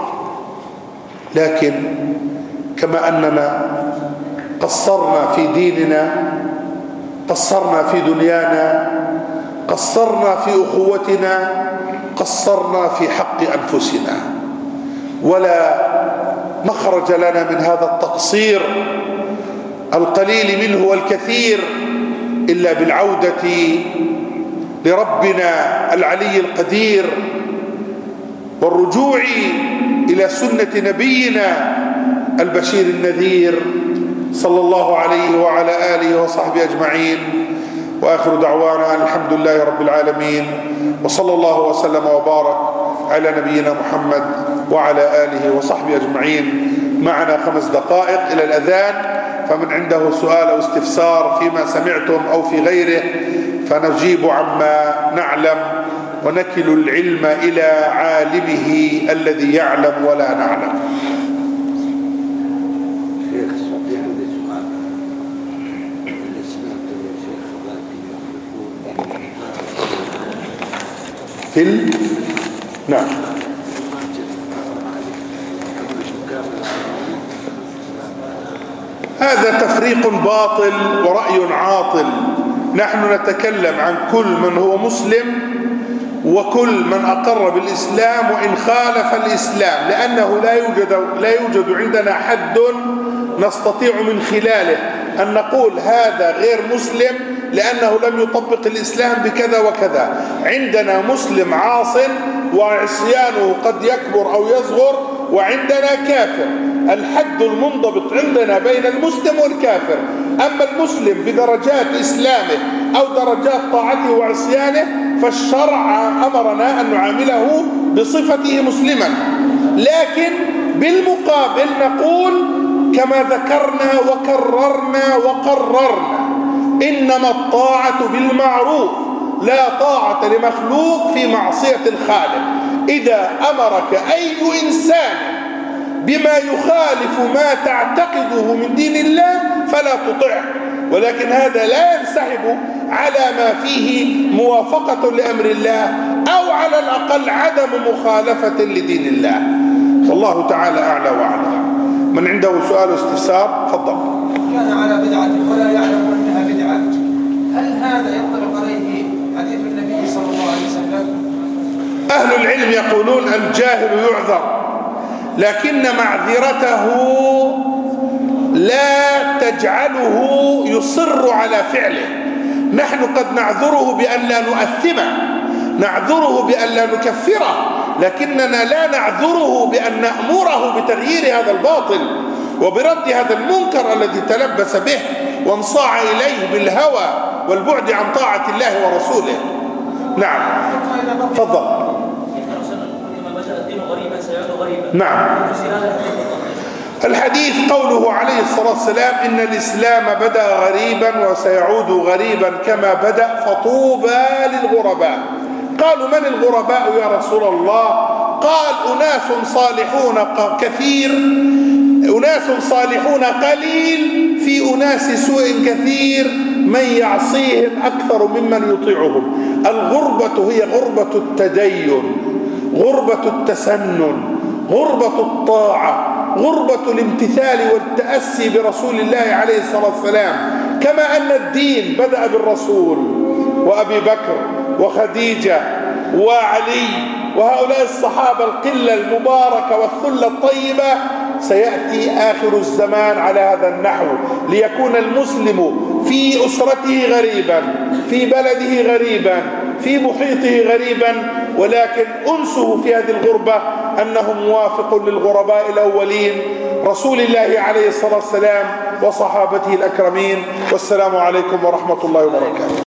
لكن كما أننا قصرنا في ديننا قصرنا في دنيانا، قصرنا في أخوتنا، قصرنا في حق أنفسنا، ولا مخرج لنا من هذا التقصير القليل منه والكثير إلا بالعودة لربنا العلي القدير والرجوع إلى سنة نبينا البشير النذير صلى الله عليه وعلى آله وصحبه أجمعين. وآخر دعوانا الحمد لله رب العالمين، وصلى الله وسلم وبارك على نبينا محمد وعلى آله وصحبه أجمعين. معنا خمس دقائق إلى الأذان، فمن عنده سؤال أو استفسار فيما سمعتم أو في غيره فنجيب عما نعلم، ونكل العلم إلى عالمه الذي يعلم ولا نعلم. في ال... نعم. هذا تفريق باطل ورأي عاطل. نحن نتكلم عن كل من هو مسلم وكل من أقر بالإسلام وإن خالف الإسلام، لأنه لا يوجد لا يوجد عندنا حد نستطيع من خلاله أن نقول هذا غير مسلم لأنه لم يطبق الإسلام بكذا وكذا. عندنا مسلم عاص وعصيانه قد يكبر أو يصغر، وعندنا كافر. الحد المنضبط عندنا بين المسلم والكافر. أما المسلم بدرجات إسلامه أو درجات طاعته وعصيانه فالشرع أمرنا أن نعامله بصفته مسلما، لكن بالمقابل نقول كما ذكرنا وكررنا وقررنا: إنما الطاعة بالمعروف، لا طاعة لمخلوق في معصية الخالق. إذا أمرك أي إنسان بما يخالف ما تعتقده من دين الله فلا تطعه، ولكن هذا لا ينسحب على ما فيه موافقة لأمر الله أو على الأقل عدم مخالفة لدين الله. والله تعالى أعلى وأعلم. من عنده سؤال واستفسار تفضل. كان على بدعة ولا يعلم أنها بدعة، هل هذا ينطبق عليه حديث النبي صلى الله عليه وسلم؟ أهل العلم يقولون الجاهل يعذر، لكن معذرته لا تجعله يصر على فعله. نحن قد نعذره بأن لا نؤثمه، نعذره بأن لا نكفره، لكننا لا نعذره بأن نأمره بتغيير هذا الباطل وبرد هذا المنكر الذي تلبس به وانصاع إليه بالهوى والبعد عن طاعة الله ورسوله. نعم تفضل. نعم. الحديث قوله عليه الصلاة والسلام: إن الإسلام بدأ غريبا وسيعود غريبا كما بدأ فطوبى للغرباء. قالوا: من الغرباء يا رسول الله؟ قال: أناس صالحون كثير، أناس صالحون قليل في أناس سوء كثير من يعصيهم أكثر ممن يطيعهم. الغربة هي غربة التدين، غربة التسنن، غربة الطاعة، غربة الامتثال والتأسي برسول الله عليه الصلاة والسلام. كما أن الدين بدأ بالرسول وأبي بكر وخديجة وعلي وهؤلاء الصحابة القلة المباركة والثلة الطيبة، سيأتي آخر الزمان على هذا النحو، ليكون المسلم في أسرته غريبا، في بلده غريبا، في محيطه غريبا، ولكن أنسه في هذه الغربة أنه موافق للغرباء الأولين رسول الله عليه الصلاة والسلام وصحابته الأكرمين. والسلام عليكم ورحمة الله وبركاته.